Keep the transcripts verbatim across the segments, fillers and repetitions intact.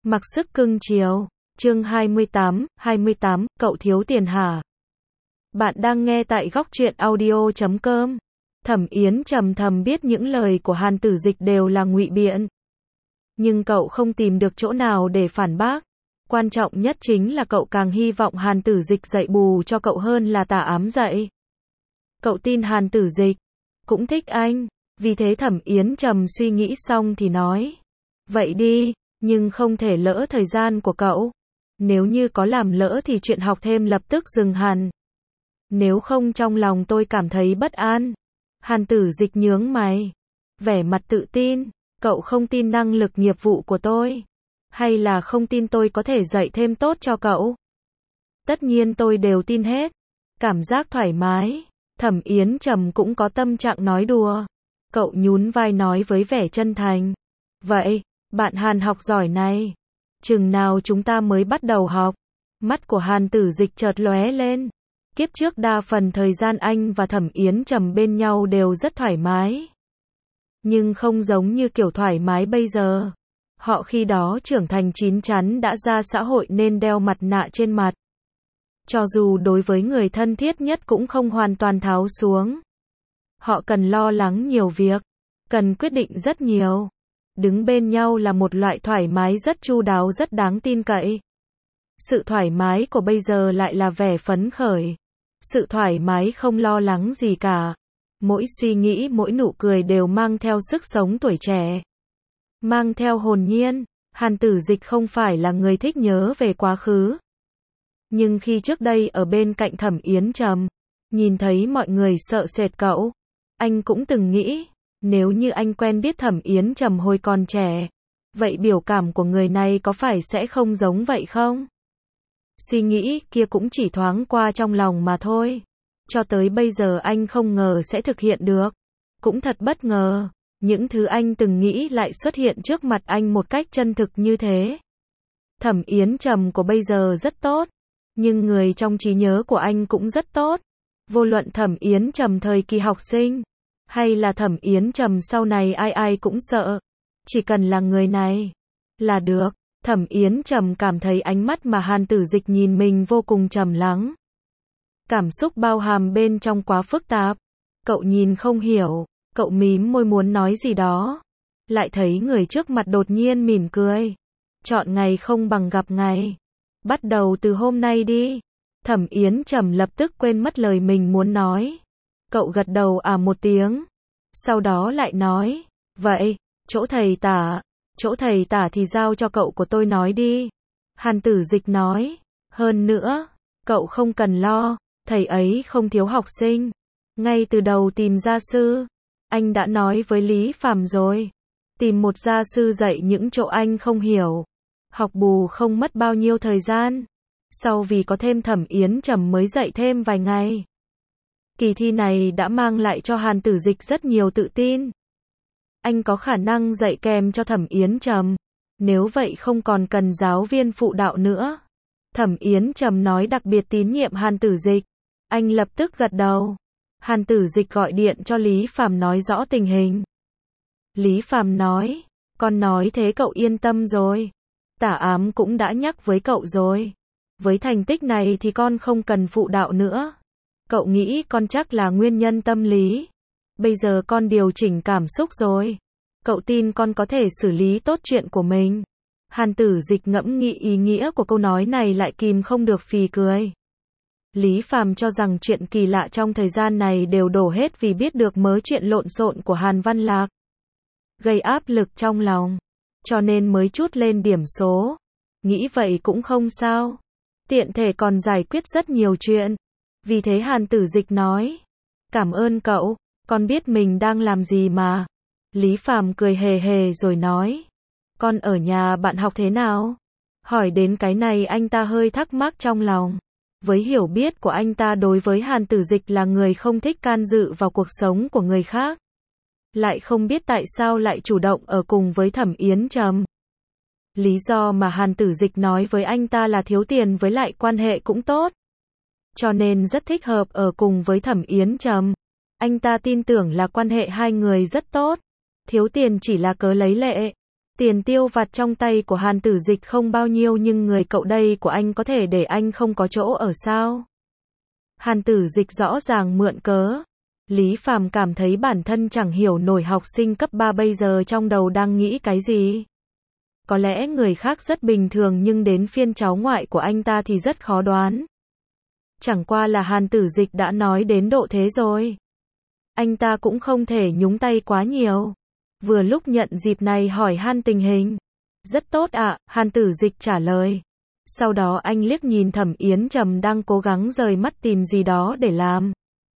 Mặc sức cưng chiều. Chương hai mươi tám, hai mươi tám, cậu thiếu tiền hả? Bạn đang nghe tại góc truyện audio chấm com. Thẩm Yến trầm thầm biết những lời của Hàn Tử Dịch đều là ngụy biện. Nhưng cậu không tìm được chỗ nào để phản bác. Quan trọng nhất chính là cậu càng hy vọng Hàn Tử Dịch dạy bù cho cậu hơn là tà ám dạy. Cậu tin Hàn Tử Dịch cũng thích anh, vì thế Thẩm Yến trầm suy nghĩ xong thì nói: vậy đi, nhưng không thể lỡ thời gian của cậu. Nếu như có làm lỡ thì chuyện học thêm lập tức dừng hẳn. Nếu không trong lòng tôi cảm thấy bất an. Hàn Tử Dịch nhướng mày, vẻ mặt tự tin. Cậu không tin năng lực nghiệp vụ của tôi? Hay là không tin tôi có thể dạy thêm tốt cho cậu? Tất nhiên tôi đều tin hết. Cảm giác thoải mái. Thẩm Yến trầm cũng có tâm trạng nói đùa. Cậu nhún vai nói với vẻ chân thành: vậy, bạn Hàn học giỏi này, chừng nào chúng ta mới bắt đầu học? Mắt của Hàn Tử Dịch chợt lóe lên. Kiếp trước đa phần thời gian anh và Thẩm Yến trầm bên nhau đều rất thoải mái. Nhưng không giống như kiểu thoải mái bây giờ. Họ khi đó trưởng thành chín chắn đã ra xã hội nên đeo mặt nạ trên mặt. Cho dù đối với người thân thiết nhất cũng không hoàn toàn tháo xuống. Họ cần lo lắng nhiều việc, cần quyết định rất nhiều. Đứng bên nhau là một loại thoải mái rất chu đáo, rất đáng tin cậy. Sự thoải mái của bây giờ lại là vẻ phấn khởi. Sự thoải mái không lo lắng gì cả. Mỗi suy nghĩ, mỗi nụ cười đều mang theo sức sống tuổi trẻ. Mang theo hồn nhiên. Hàn Tử Dịch không phải là người thích nhớ về quá khứ. Nhưng khi trước đây ở bên cạnh Thẩm Yến trầm, nhìn thấy mọi người sợ sệt cậu, anh cũng từng nghĩ, nếu như anh quen biết Thẩm Yến trầm hồi còn trẻ, vậy biểu cảm của người này có phải sẽ không giống vậy không? Suy nghĩ kia cũng chỉ thoáng qua trong lòng mà thôi. Cho tới bây giờ anh không ngờ sẽ thực hiện được. Cũng thật bất ngờ, những thứ anh từng nghĩ lại xuất hiện trước mặt anh một cách chân thực như thế. Thẩm Yến trầm của bây giờ rất tốt, nhưng người trong trí nhớ của anh cũng rất tốt. Vô luận Thẩm Yến trầm thời kỳ học sinh, hay là Thẩm Yến trầm sau này, ai ai cũng sợ. Chỉ cần là người này là được. Thẩm Yến trầm cảm thấy ánh mắt mà Hàn Tử Dịch nhìn mình vô cùng trầm lắng. Cảm xúc bao hàm bên trong quá phức tạp. Cậu nhìn không hiểu, cậu mím môi muốn nói gì đó. Lại thấy người trước mặt đột nhiên mỉm cười. Chọn ngày không bằng gặp ngày. Bắt đầu từ hôm nay đi. Thẩm Yến trầm lập tức quên mất lời mình muốn nói. Cậu gật đầu à một tiếng. Sau đó lại nói: vậy, chỗ thầy tả, chỗ thầy tả thì giao cho cậu của tôi nói đi. Hàn Tử Dịch nói: hơn nữa, cậu không cần lo, thầy ấy không thiếu học sinh. Ngay từ đầu tìm gia sư, anh đã nói với Lý Phàm rồi. Tìm một gia sư dạy những chỗ anh không hiểu. Học bù không mất bao nhiêu thời gian. Sau vì có thêm Thẩm Yến trầm mới dạy thêm vài ngày. Kỳ thi này đã mang lại cho Hàn Tử Dịch rất nhiều tự tin. Anh có khả năng dạy kèm cho Thẩm Yến trầm. Nếu vậy không còn cần giáo viên phụ đạo nữa. Thẩm Yến trầm nói đặc biệt tín nhiệm Hàn Tử Dịch. Anh lập tức gật đầu. Hàn Tử Dịch gọi điện cho Lý Phàm nói rõ tình hình. Lý Phàm nói: con nói thế cậu yên tâm rồi. Tả ám cũng đã nhắc với cậu rồi. Với thành tích này thì con không cần phụ đạo nữa. Cậu nghĩ con chắc là nguyên nhân tâm lý. Bây giờ con điều chỉnh cảm xúc rồi. Cậu tin con có thể xử lý tốt chuyện của mình. Hàn Tử Dịch ngẫm nghĩ ý nghĩa của câu nói này lại kìm không được phì cười. Lý Phàm cho rằng chuyện kỳ lạ trong thời gian này đều đổ hết vì biết được mớ chuyện lộn xộn của Hàn Văn Lạc. Gây áp lực trong lòng. Cho nên mới trút lên điểm số. Nghĩ vậy cũng không sao. Tiện thể còn giải quyết rất nhiều chuyện. Vì thế Hàn Tử Dịch nói: cảm ơn cậu, con biết mình đang làm gì mà. Lý Phàm cười hề hề rồi nói: con ở nhà bạn học thế nào? Hỏi đến cái này anh ta hơi thắc mắc trong lòng. Với hiểu biết của anh ta đối với Hàn Tử Dịch là người không thích can dự vào cuộc sống của người khác. Lại không biết tại sao lại chủ động ở cùng với Thẩm Yến trầm. Lý do mà Hàn Tử Dịch nói với anh ta là thiếu tiền với lại quan hệ cũng tốt. Cho nên rất thích hợp ở cùng với Thẩm Yến trầm. Anh ta tin tưởng là quan hệ hai người rất tốt. Thiếu tiền chỉ là cớ lấy lệ. Tiền tiêu vặt trong tay của Hàn Tử Dịch không bao nhiêu nhưng người cậu đây của anh có thể để anh không có chỗ ở sao? Hàn Tử Dịch rõ ràng mượn cớ. Lý Phàm cảm thấy bản thân chẳng hiểu nổi học sinh cấp ba bây giờ trong đầu đang nghĩ cái gì. Có lẽ người khác rất bình thường nhưng đến phiên cháu ngoại của anh ta thì rất khó đoán. Chẳng qua là Hàn Tử Dịch đã nói đến độ thế rồi. Anh ta cũng không thể nhúng tay quá nhiều. Vừa lúc nhận dịp này hỏi han tình hình. Rất tốt ạ, à, Hàn Tử Dịch trả lời. Sau đó anh liếc nhìn Thẩm Yến Trầm đang cố gắng rời mắt tìm gì đó để làm.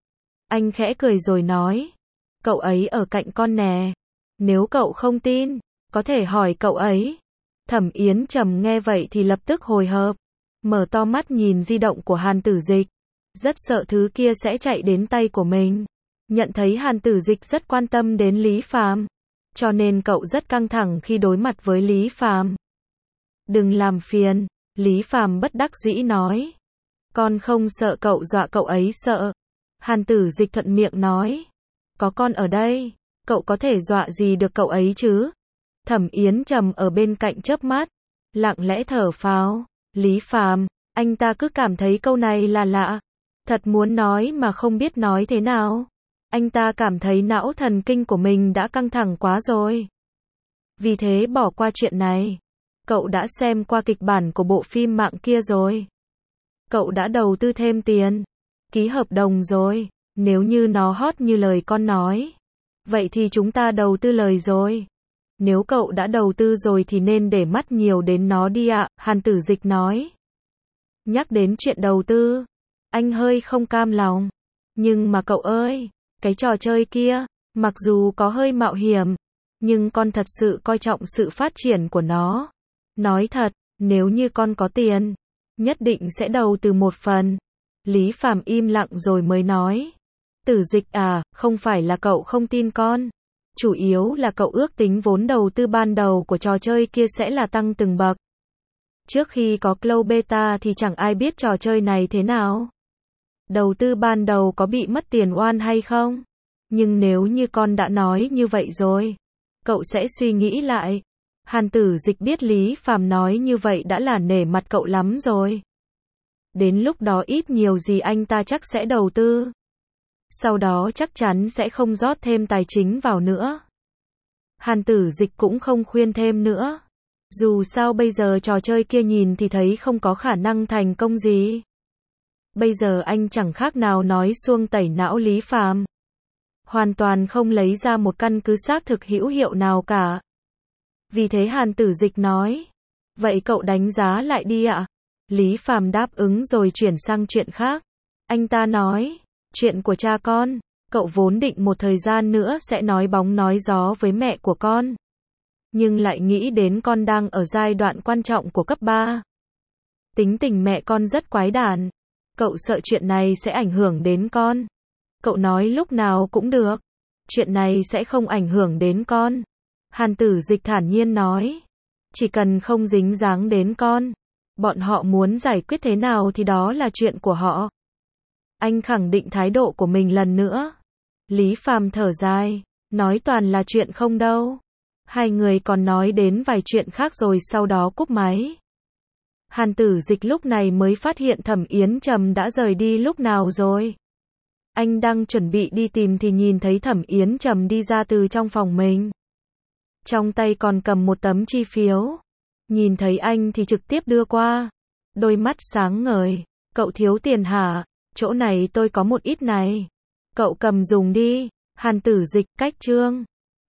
Anh khẽ cười rồi nói. Cậu ấy ở cạnh con nè. Nếu cậu không tin, có thể hỏi cậu ấy. Thẩm Yến Trầm nghe vậy thì lập tức hồi hộp. Mở to mắt nhìn di động của Hàn Tử Dịch. Rất sợ thứ kia sẽ chạy đến tay của mình. Nhận thấy Hàn Tử Dịch rất quan tâm đến Lý Phàm, cho nên cậu rất căng thẳng khi đối mặt với Lý Phàm. Đừng làm phiền, Lý Phàm bất đắc dĩ nói. Con không sợ cậu dọa cậu ấy sợ. Hàn Tử Dịch thuận miệng nói. Có con ở đây, cậu có thể dọa gì được cậu ấy chứ? Thẩm Yến Trầm ở bên cạnh chớp mắt, lặng lẽ thở phào. Lý Phàm, anh ta cứ cảm thấy câu này là lạ. Thật muốn nói mà không biết nói thế nào. Anh ta cảm thấy não thần kinh của mình đã căng thẳng quá rồi. Vì thế bỏ qua chuyện này. Cậu đã xem qua kịch bản của bộ phim mạng kia rồi. Cậu đã đầu tư thêm tiền, ký hợp đồng rồi. Nếu như nó hot như lời con nói, vậy thì chúng ta đầu tư lời rồi. Nếu cậu đã đầu tư rồi thì nên để mắt nhiều đến nó đi ạ, à, Hàn Tử Dịch nói. Nhắc đến chuyện đầu tư, anh hơi không cam lòng. Nhưng mà cậu ơi, cái trò chơi kia, mặc dù có hơi mạo hiểm, nhưng con thật sự coi trọng sự phát triển của nó. Nói thật, nếu như con có tiền, nhất định sẽ đầu tư một phần. Lý Phàm im lặng rồi mới nói. Tử Dịch à, không phải là cậu không tin con. Chủ yếu là cậu ước tính vốn đầu tư ban đầu của trò chơi kia sẽ là tăng từng bậc. Trước khi có Cloud Beta thì chẳng ai biết trò chơi này thế nào. Đầu tư ban đầu có bị mất tiền oan hay không? Nhưng nếu như con đã nói như vậy rồi, cậu sẽ suy nghĩ lại. Hàn Tử Dịch biết Lý Phàm nói như vậy đã là nể mặt cậu lắm rồi. Đến lúc đó ít nhiều gì anh ta chắc sẽ đầu tư. Sau đó chắc chắn sẽ không rót thêm tài chính vào nữa. Hàn Tử Dịch cũng không khuyên thêm nữa. Dù sao bây giờ trò chơi kia nhìn thì thấy không có khả năng thành công gì. Bây giờ anh chẳng khác nào nói xuông tẩy não Lý Phàm. Hoàn toàn không lấy ra một căn cứ xác thực hữu hiệu nào cả. Vì thế Hàn Tử Dịch nói. Vậy cậu đánh giá lại đi ạ. Lý Phàm đáp ứng rồi chuyển sang chuyện khác. Anh ta nói. Chuyện của cha con, cậu vốn định một thời gian nữa sẽ nói bóng nói gió với mẹ của con. Nhưng lại nghĩ đến con đang ở giai đoạn quan trọng của cấp ba. Tính tình mẹ con rất quái đản. Cậu sợ chuyện này sẽ ảnh hưởng đến con. Cậu nói lúc nào cũng được. Chuyện này sẽ không ảnh hưởng đến con. Hàn Tử Dịch thản nhiên nói. Chỉ cần không dính dáng đến con. Bọn họ muốn giải quyết thế nào thì đó là chuyện của họ. Anh khẳng định thái độ của mình lần nữa. Lý Phàm thở dài. Nói toàn là chuyện không đâu. Hai người còn nói đến vài chuyện khác rồi sau đó cúp máy. Hàn Tử Dịch lúc này mới phát hiện Thẩm Yến Trầm đã rời đi lúc nào rồi. Anh đang chuẩn bị đi tìm thì nhìn thấy Thẩm Yến Trầm đi ra từ trong phòng mình. Trong tay còn cầm một tấm chi phiếu. Nhìn thấy anh thì trực tiếp đưa qua. Đôi mắt sáng ngời. Cậu thiếu tiền hả? Chỗ này tôi có một ít này. Cậu cầm dùng đi. Hàn Tử Dịch, cách chương.